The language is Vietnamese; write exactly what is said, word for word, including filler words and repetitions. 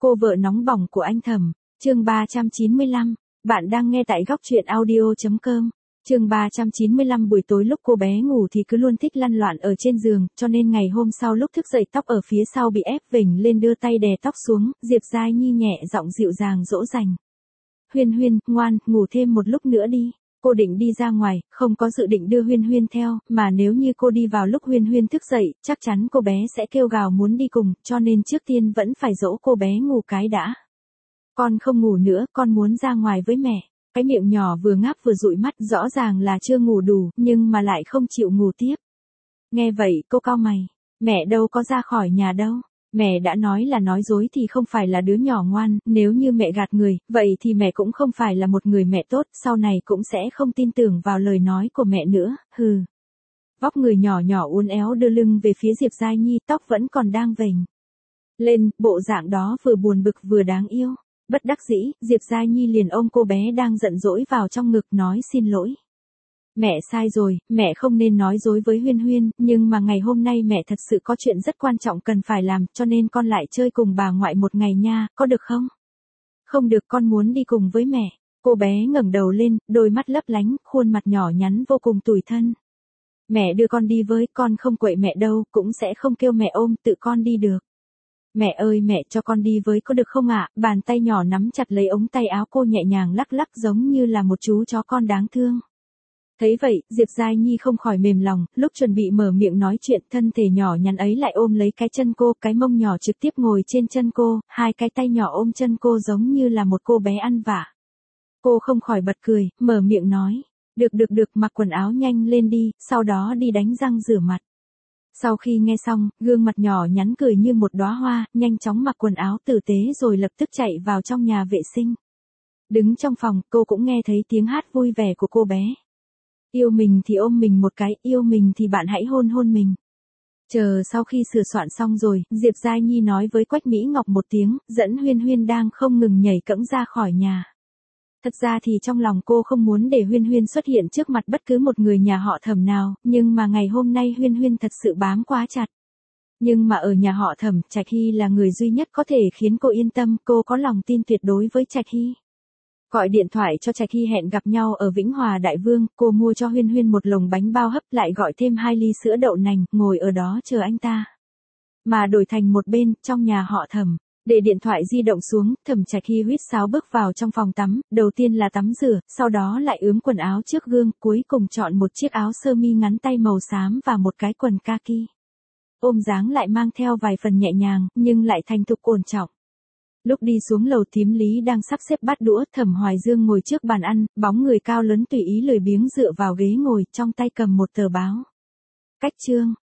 Cô vợ nóng bỏng của anh Thẩm, chương ba trăm chín mươi lăm. Bạn đang nghe tại góc truyện audio chấm com. Chương ba trăm chín mươi lăm. Buổi tối lúc cô bé ngủ thì cứ luôn thích lăn loạn ở trên giường, cho nên ngày hôm sau lúc thức dậy tóc ở phía sau bị ép vểnh lên, đưa tay đè tóc xuống, Diệp Giai Nhi nhẹ giọng dịu dàng dỗ dành. Huyên Huyên, ngoan, ngủ thêm một lúc nữa đi. Cô định đi ra ngoài, không có dự định đưa Huyên Huyên theo, mà nếu như cô đi vào lúc Huyên Huyên thức dậy, chắc chắn cô bé sẽ kêu gào muốn đi cùng, cho nên trước tiên vẫn phải dỗ cô bé ngủ cái đã. Con không ngủ nữa, con muốn ra ngoài với mẹ. Cái miệng nhỏ vừa ngáp vừa dụi mắt, rõ ràng là chưa ngủ đủ, nhưng mà lại không chịu ngủ tiếp. Nghe vậy, cô cau mày. Mẹ đâu có ra khỏi nhà đâu. Mẹ đã nói là nói dối thì không phải là đứa nhỏ ngoan, nếu như mẹ gạt người, vậy thì mẹ cũng không phải là một người mẹ tốt, sau này cũng sẽ không tin tưởng vào lời nói của mẹ nữa, hừ. Vóc người nhỏ nhỏ uốn éo đưa lưng về phía Diệp Giai Nhi, tóc vẫn còn đang vểnh lên, bộ dạng đó vừa buồn bực vừa đáng yêu. Bất đắc dĩ, Diệp Giai Nhi liền ôm cô bé đang giận dỗi vào trong ngực nói xin lỗi. Mẹ sai rồi, mẹ không nên nói dối với Huyên Huyên, nhưng mà ngày hôm nay mẹ thật sự có chuyện rất quan trọng cần phải làm, cho nên con lại chơi cùng bà ngoại một ngày nha, có được không? Không được, con muốn đi cùng với mẹ. Cô bé ngẩng đầu lên, đôi mắt lấp lánh, khuôn mặt nhỏ nhắn vô cùng tủi thân. Mẹ đưa con đi với, con không quậy mẹ đâu, cũng sẽ không kêu mẹ ôm, tự con đi được. Mẹ ơi, mẹ cho con đi với có được không ạ? Bàn tay nhỏ nắm chặt lấy ống tay áo cô, nhẹ nhàng lắc lắc giống như là một chú chó con đáng thương. Thấy vậy, Diệp Giai Nhi không khỏi mềm lòng, lúc chuẩn bị mở miệng nói chuyện, thân thể nhỏ nhắn ấy lại ôm lấy cái chân cô, cái mông nhỏ trực tiếp ngồi trên chân cô, hai cái tay nhỏ ôm chân cô giống như là một cô bé ăn vạ. Cô không khỏi bật cười, mở miệng nói, được được được, mặc quần áo nhanh lên đi, sau đó đi đánh răng rửa mặt. Sau khi nghe xong, gương mặt nhỏ nhắn cười như một đóa hoa, nhanh chóng mặc quần áo tử tế rồi lập tức chạy vào trong nhà vệ sinh. Đứng trong phòng, cô cũng nghe thấy tiếng hát vui vẻ của cô bé. Yêu mình thì ôm mình một cái, yêu mình thì bạn hãy hôn hôn mình. Chờ sau khi sửa soạn xong rồi, Diệp Giai Nhi nói với Quách Mỹ Ngọc một tiếng, dẫn Huyên Huyên đang không ngừng nhảy cẫng ra khỏi nhà. Thật ra thì trong lòng cô không muốn để Huyên Huyên xuất hiện trước mặt bất cứ một người nhà họ Thẩm nào, nhưng mà ngày hôm nay Huyên Huyên thật sự bám quá chặt. Nhưng mà ở nhà họ Thẩm, Trạch Hy là người duy nhất có thể khiến cô yên tâm, cô có lòng tin tuyệt đối với Trạch Hy. Gọi điện thoại cho Trạch Hy hẹn gặp nhau ở Vĩnh Hòa Đại Vương, cô mua cho Huyên Huyên một lồng bánh bao hấp, lại gọi thêm hai ly sữa đậu nành, ngồi ở đó chờ anh ta. Mà đổi thành một bên, trong nhà họ Thẩm, để điện thoại di động xuống, Thẩm Trạch Hy huýt sáo bước vào trong phòng tắm, đầu tiên là tắm rửa, sau đó lại ướm quần áo trước gương, cuối cùng chọn một chiếc áo sơ mi ngắn tay màu xám và một cái quần kaki. Ôm dáng lại mang theo vài phần nhẹ nhàng, nhưng lại thành thục ổn trọng. Lúc đi xuống lầu, thím Lý đang sắp xếp bát đũa, Thẩm Hoài Dương ngồi trước bàn ăn, bóng người cao lớn tùy ý lười biếng dựa vào ghế ngồi, trong tay cầm một tờ báo. Cách chương,